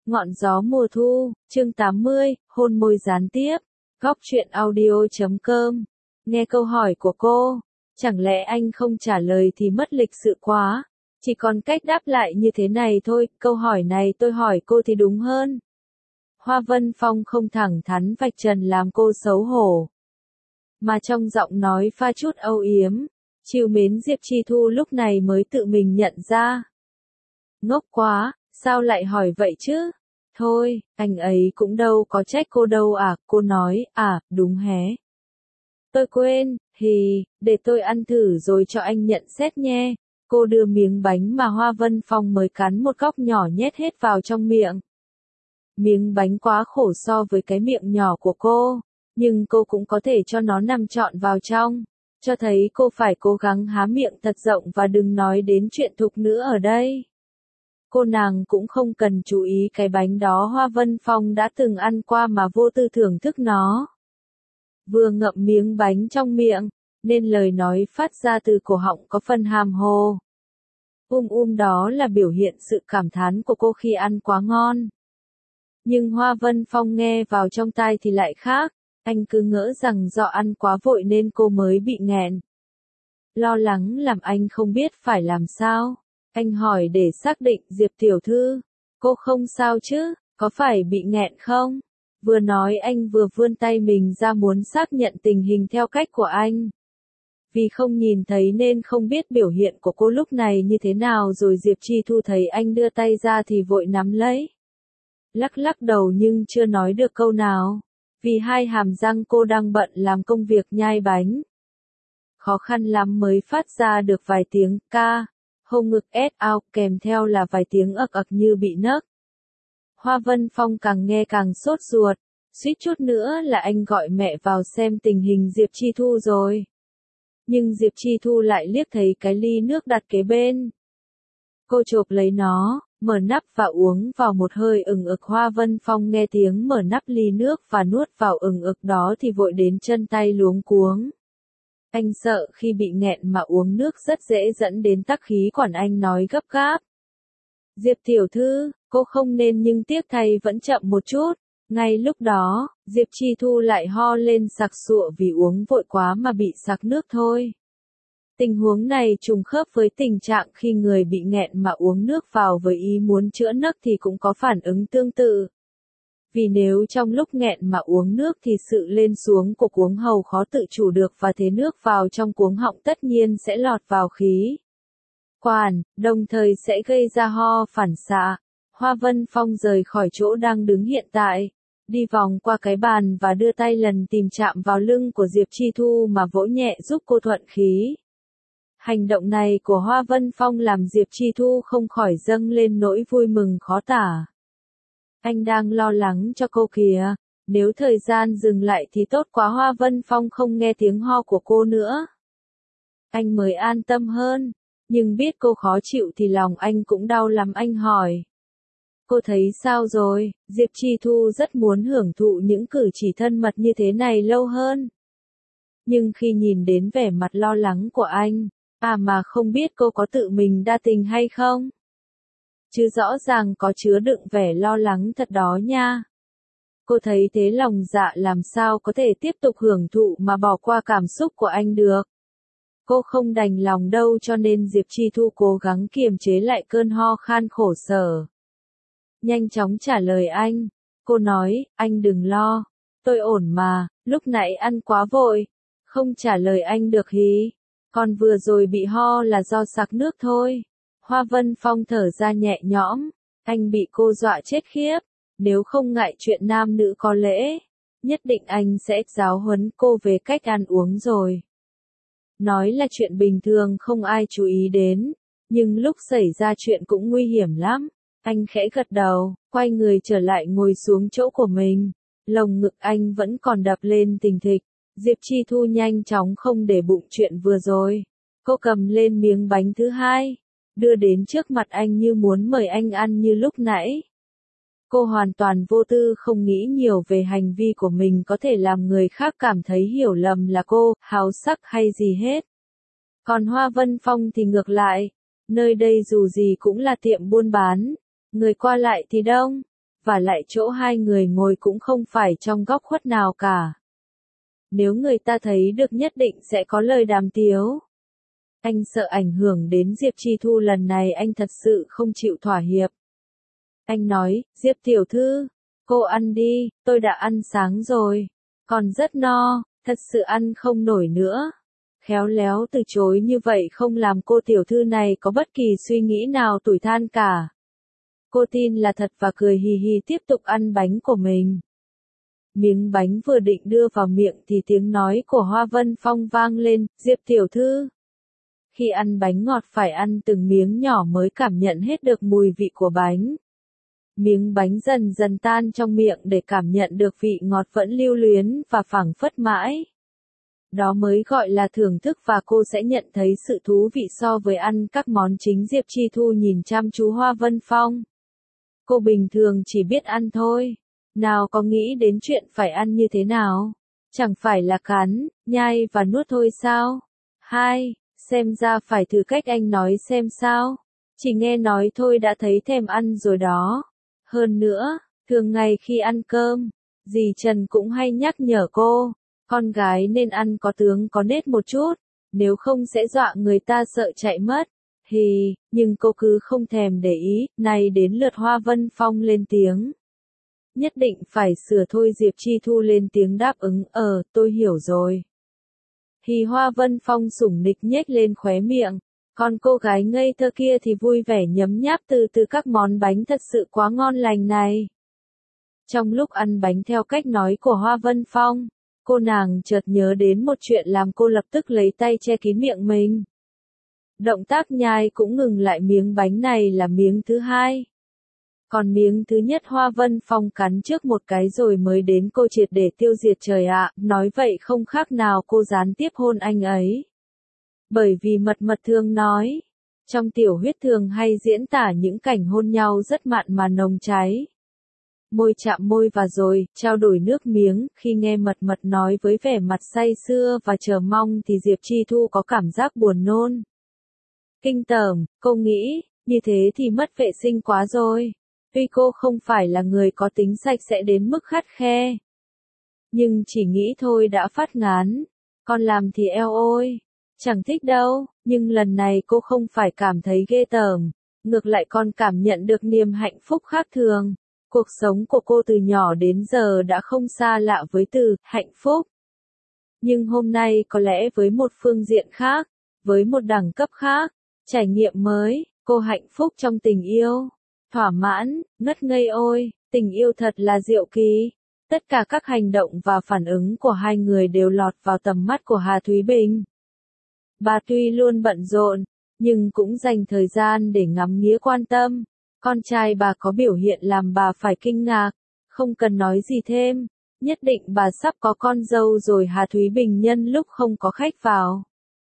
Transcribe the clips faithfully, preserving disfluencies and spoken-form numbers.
Ngọn gió mùa thu, chương tám mươi, hôn môi gián tiếp, góc truyện audio chấm com. Nghe câu hỏi của cô, chẳng lẽ anh không trả lời thì mất lịch sự quá, chỉ còn cách đáp lại như thế này thôi, câu hỏi này tôi hỏi cô thì đúng hơn. Hoa Vân Phong không thẳng thắn vạch trần làm cô xấu hổ, mà trong giọng nói pha chút âu yếm, trìu mến Diệp Chi Thu lúc này mới tự mình nhận ra. Ngốc quá, sao lại hỏi vậy chứ? Thôi, anh ấy cũng đâu có trách cô đâu à, cô nói, à, đúng hé. Tôi quên, thì, để tôi ăn thử rồi cho anh nhận xét nhé. Cô đưa miếng bánh mà Hoa Vân Phong mới cắn một góc nhỏ nhét hết vào trong miệng. Miếng bánh quá khổ so với cái miệng nhỏ của cô, nhưng cô cũng có thể cho nó nằm trọn vào trong, cho thấy cô phải cố gắng há miệng thật rộng và đừng nói đến chuyện thục nữa ở đây. Cô nàng cũng không cần chú ý cái bánh đó Hoa Vân Phong đã từng ăn qua mà vô tư thưởng thức nó. Vừa ngậm miếng bánh trong miệng, nên lời nói phát ra từ cổ họng có phần hàm hồ. Um um đó là biểu hiện sự cảm thán của cô khi ăn quá ngon. Nhưng Hoa Vân Phong nghe vào trong tai thì lại khác, anh cứ ngỡ rằng do ăn quá vội nên cô mới bị nghẹn. Lo lắng làm anh không biết phải làm sao. Anh hỏi để xác định, Diệp tiểu thư, cô không sao chứ, có phải bị nghẹn không? Vừa nói anh vừa vươn tay mình ra muốn xác nhận tình hình theo cách của anh. Vì không nhìn thấy nên không biết biểu hiện của cô lúc này như thế nào, rồi Diệp Chi Thu thấy anh đưa tay ra thì vội nắm lấy. Lắc lắc đầu nhưng chưa nói được câu nào, vì hai hàm răng cô đang bận làm công việc nhai bánh. Khó khăn lắm mới phát ra được vài tiếng ca. Hông ngực ét ao, kèm theo là vài tiếng ậc ậc như bị nấc. Hoa Vân Phong càng nghe càng sốt ruột, suýt chút nữa là anh gọi mẹ vào xem tình hình Diệp Chi Thu rồi. Nhưng Diệp Chi Thu lại liếc thấy cái ly nước đặt kế bên. Cô chộp lấy nó, mở nắp và uống vào một hơi ừng ực. Hoa Vân Phong nghe tiếng mở nắp ly nước và nuốt vào ừng ực đó thì vội đến chân tay luống cuống. Anh sợ khi bị nghẹn mà uống nước rất dễ dẫn đến tắc khí quản, anh nói gấp gáp. Diệp tiểu thư, cô không nên, nhưng tiếc thay vẫn chậm một chút. Ngay lúc đó, Diệp Chi Thu lại ho lên sặc sụa vì uống vội quá mà bị sặc nước thôi. Tình huống này trùng khớp với tình trạng khi người bị nghẹn mà uống nước vào với ý muốn chữa nấc thì cũng có phản ứng tương tự. Vì nếu trong lúc nghẹn mà uống nước thì sự lên xuống của cuống hầu khó tự chủ được và thế nước vào trong cuống họng tất nhiên sẽ lọt vào khí quản, đồng thời sẽ gây ra ho phản xạ. Hoa Vân Phong rời khỏi chỗ đang đứng hiện tại, đi vòng qua cái bàn và đưa tay lần tìm chạm vào lưng của Diệp Chi Thu mà vỗ nhẹ giúp cô thuận khí. Hành động này của Hoa Vân Phong làm Diệp Chi Thu không khỏi dâng lên nỗi vui mừng khó tả. Anh đang lo lắng cho cô kìa, nếu thời gian dừng lại thì tốt quá. Hoa Vân Phong không nghe tiếng ho của cô nữa. Anh mới an tâm hơn, nhưng biết cô khó chịu thì lòng anh cũng đau lắm. Anh hỏi, cô thấy sao rồi? Diệp Chi Thu rất muốn hưởng thụ những cử chỉ thân mật như thế này lâu hơn. Nhưng khi nhìn đến vẻ mặt lo lắng của anh, à mà không biết cô có tự mình đa tình hay không? Chứ rõ ràng có chứa đựng vẻ lo lắng thật đó nha. Cô thấy thế lòng dạ làm sao có thể tiếp tục hưởng thụ mà bỏ qua cảm xúc của anh được. Cô không đành lòng đâu, cho nên Diệp Chi Thu cố gắng kiềm chế lại cơn ho khan khổ sở. Nhanh chóng trả lời anh. Cô nói, anh đừng lo, tôi ổn mà, lúc nãy ăn quá vội. Không trả lời anh được hí. Còn vừa rồi bị ho là do sặc nước thôi. Hoa Vân Phong thở ra nhẹ nhõm, anh bị cô dọa chết khiếp, nếu không ngại chuyện nam nữ có lễ, nhất định anh sẽ giáo huấn cô về cách ăn uống rồi. Nói là chuyện bình thường không ai chú ý đến, nhưng lúc xảy ra chuyện cũng nguy hiểm lắm. Anh khẽ gật đầu, quay người trở lại ngồi xuống chỗ của mình, lồng ngực anh vẫn còn đập lên thình thịch. Diệp Chi Thu nhanh chóng không để bụng chuyện vừa rồi, cô cầm lên miếng bánh thứ hai, đưa đến trước mặt anh như muốn mời anh ăn như lúc nãy. Cô hoàn toàn vô tư, không nghĩ nhiều về hành vi của mình có thể làm người khác cảm thấy hiểu lầm là cô háo sắc hay gì hết. Còn Hoa Vân Phong thì ngược lại, nơi đây dù gì cũng là tiệm buôn bán, người qua lại thì đông, và lại chỗ hai người ngồi cũng không phải trong góc khuất nào cả. Nếu người ta thấy được nhất định sẽ có lời đàm tiếu. Anh sợ ảnh hưởng đến Diệp Chi Thu, lần này anh thật sự không chịu thỏa hiệp. Anh nói, Diệp tiểu thư, cô ăn đi, tôi đã ăn sáng rồi, còn rất no, thật sự ăn không nổi nữa. Khéo léo từ chối như vậy không làm cô tiểu thư này có bất kỳ suy nghĩ nào tủi than cả. Cô tin là thật và cười hì hì tiếp tục ăn bánh của mình. Miếng bánh vừa định đưa vào miệng thì tiếng nói của Hoa Vân Phong vang lên, Diệp tiểu thư. Khi ăn bánh ngọt phải ăn từng miếng nhỏ mới cảm nhận hết được mùi vị của bánh. Miếng bánh dần dần tan trong miệng để cảm nhận được vị ngọt vẫn lưu luyến và phảng phất mãi. Đó mới gọi là thưởng thức và cô sẽ nhận thấy sự thú vị so với ăn các món chính. Diệp Chi Thu nhìn chăm chú Hoa Vân Phong. Cô bình thường chỉ biết ăn thôi, nào có nghĩ đến chuyện phải ăn như thế nào, chẳng phải là cắn, nhai và nuốt thôi sao? Hai, xem ra phải thử cách anh nói xem sao, chỉ nghe nói thôi đã thấy thèm ăn rồi đó. Hơn nữa, thường ngày khi ăn cơm, dì Trần cũng hay nhắc nhở cô, con gái nên ăn có tướng có nết một chút, nếu không sẽ dọa người ta sợ chạy mất. Hì, nhưng cô cứ không thèm để ý, này đến lượt Hoa Vân Phong lên tiếng. Nhất định phải sửa thôi. Diệp Chi Thu lên tiếng đáp ứng, ờ, tôi hiểu rồi. Thì Hoa Vân Phong sủng nịch nhếch lên khóe miệng, còn cô gái ngây thơ kia thì vui vẻ nhấm nháp từ từ các món bánh thật sự quá ngon lành này. Trong lúc ăn bánh theo cách nói của Hoa Vân Phong, cô nàng chợt nhớ đến một chuyện làm cô lập tức lấy tay che kín miệng mình. Động tác nhai cũng ngừng lại. Miếng bánh này là miếng thứ hai. Còn miếng thứ nhất Hoa Vân Phong cắn trước một cái rồi mới đến cô triệt để tiêu diệt. Trời ạ, nói vậy không khác nào cô gián tiếp hôn anh ấy. Bởi vì mật mật thường nói, trong tiểu huyết thường hay diễn tả những cảnh hôn nhau rất mặn mà nồng cháy. Môi chạm môi và rồi, trao đổi nước miếng. Khi nghe mật mật nói với vẻ mặt say sưa và chờ mong thì Diệp Chi Thu có cảm giác buồn nôn. Kinh tởm, cô nghĩ, như thế thì mất vệ sinh quá rồi. Tuy cô không phải là người có tính sạch sẽ đến mức khắt khe, nhưng chỉ nghĩ thôi đã phát ngán. Còn làm thì eo ôi, chẳng thích đâu. Nhưng lần này cô không phải cảm thấy ghê tởm, ngược lại còn cảm nhận được niềm hạnh phúc khác thường. Cuộc sống của cô từ nhỏ đến giờ đã không xa lạ với từ hạnh phúc. Nhưng hôm nay có lẽ với một phương diện khác, với một đẳng cấp khác, trải nghiệm mới, cô hạnh phúc trong tình yêu. Thỏa mãn, ngất ngây ôi, tình yêu thật là diệu kỳ. Tất cả các hành động và phản ứng của hai người đều lọt vào tầm mắt của Hà Thúy Bình. Bà tuy luôn bận rộn, nhưng cũng dành thời gian để ngắm nghía quan tâm. Con trai bà có biểu hiện làm bà phải kinh ngạc, không cần nói gì thêm. Nhất định bà sắp có con dâu rồi. Hà Thúy Bình nhân lúc không có khách vào,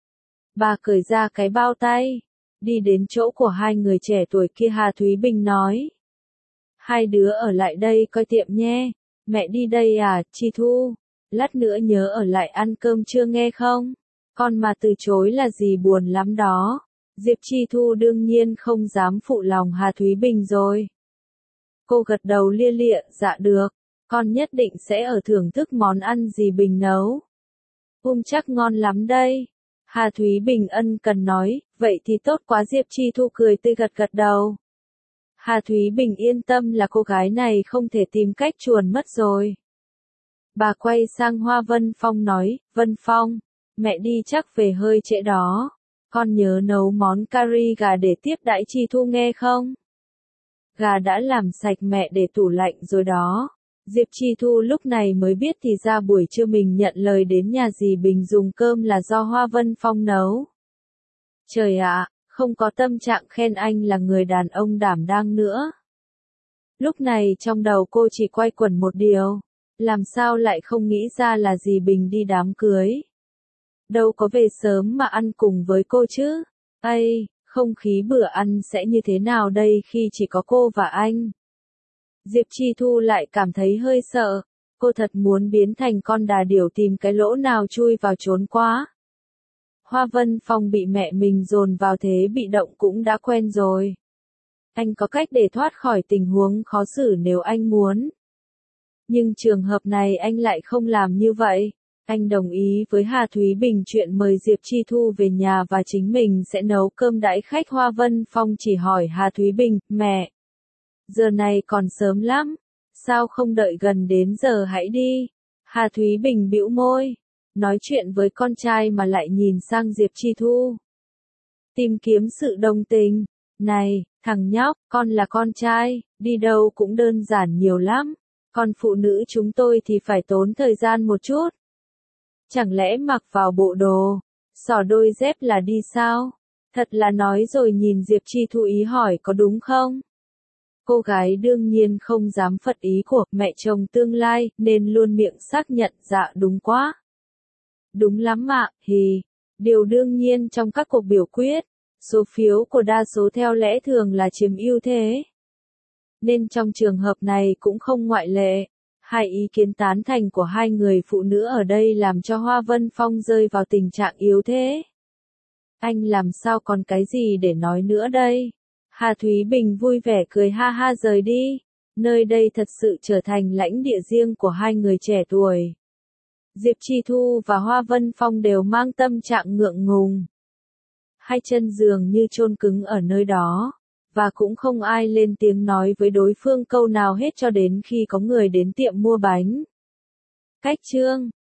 bà cởi ra cái bao tay, đi đến chỗ của hai người trẻ tuổi kia. Hà Thúy Bình nói, hai đứa ở lại đây coi tiệm nhé. Mẹ đi đây à, Chi Thu, lát nữa nhớ ở lại ăn cơm trưa nghe không? Con mà từ chối là gì buồn lắm đó. Diệp Chi Thu đương nhiên không dám phụ lòng Hà Thúy Bình rồi. Cô gật đầu lia lịa, dạ được, con nhất định sẽ ở thưởng thức món ăn gì Bình nấu. Um chắc ngon lắm đây. Hà Thúy Bình ân cần nói, vậy thì tốt quá. Diệp Chi Thu cười tươi gật gật đầu. Hà Thúy Bình yên tâm là cô gái này không thể tìm cách chuồn mất rồi. Bà quay sang Hoa Vân Phong nói, Vân Phong, mẹ đi chắc về hơi trễ đó. Con nhớ nấu món cari gà để tiếp đãi Chi Thu nghe không? Gà đã làm sạch mẹ để tủ lạnh rồi đó. Diệp Chi Thu lúc này mới biết thì ra buổi trưa mình nhận lời đến nhà dì Bình dùng cơm là do Hoa Vân Phong nấu. Trời ạ, không có tâm trạng khen anh là người đàn ông đảm đang nữa. Lúc này trong đầu cô chỉ quay quẩn một điều, làm sao lại không nghĩ ra là dì Bình đi đám cưới. Đâu có về sớm mà ăn cùng với cô chứ. Ây, không khí bữa ăn sẽ như thế nào đây khi chỉ có cô và anh? Diệp Chi Thu lại cảm thấy hơi sợ. Cô thật muốn biến thành con đà điểu tìm cái lỗ nào chui vào trốn quá. Hoa Vân Phong bị mẹ mình dồn vào thế bị động cũng đã quen rồi. Anh có cách để thoát khỏi tình huống khó xử nếu anh muốn. Nhưng trường hợp này anh lại không làm như vậy. Anh đồng ý với Hà Thúy Bình chuyện mời Diệp Chi Thu về nhà và chính mình sẽ nấu cơm đãi khách. Hoa Vân Phong chỉ hỏi Hà Thúy Bình, mẹ, giờ này còn sớm lắm, sao không đợi gần đến giờ hãy đi? Hà Thúy Bình bĩu môi, nói chuyện với con trai mà lại nhìn sang Diệp Chi Thu. Tìm kiếm sự đồng tình. Này, thằng nhóc, con là con trai, đi đâu cũng đơn giản nhiều lắm. Còn phụ nữ chúng tôi thì phải tốn thời gian một chút. Chẳng lẽ mặc vào bộ đồ, xỏ đôi dép là đi sao? Thật là nói rồi. Nhìn Diệp Chi Thu ý hỏi có đúng không? Cô gái đương nhiên không dám phật ý của mẹ chồng tương lai, nên luôn miệng xác nhận dạ đúng quá. Đúng lắm ạ, hì. Điều đương nhiên trong các cuộc biểu quyết, số phiếu của đa số theo lẽ thường là chiếm ưu thế. Nên trong trường hợp này cũng không ngoại lệ. Hai ý kiến tán thành của hai người phụ nữ ở đây làm cho Hoa Vân Phong rơi vào tình trạng yếu thế. Anh làm sao còn cái gì để nói nữa đây? Hà Thúy Bình vui vẻ cười ha ha rời đi. Nơi đây thật sự trở thành lãnh địa riêng của hai người trẻ tuổi. Diệp Chi Thu và Hoa Vân Phong đều mang tâm trạng ngượng ngùng. Hai chân dường như chôn cứng ở nơi đó. Và cũng không ai lên tiếng nói với đối phương câu nào hết cho đến khi có người đến tiệm mua bánh. Cách chương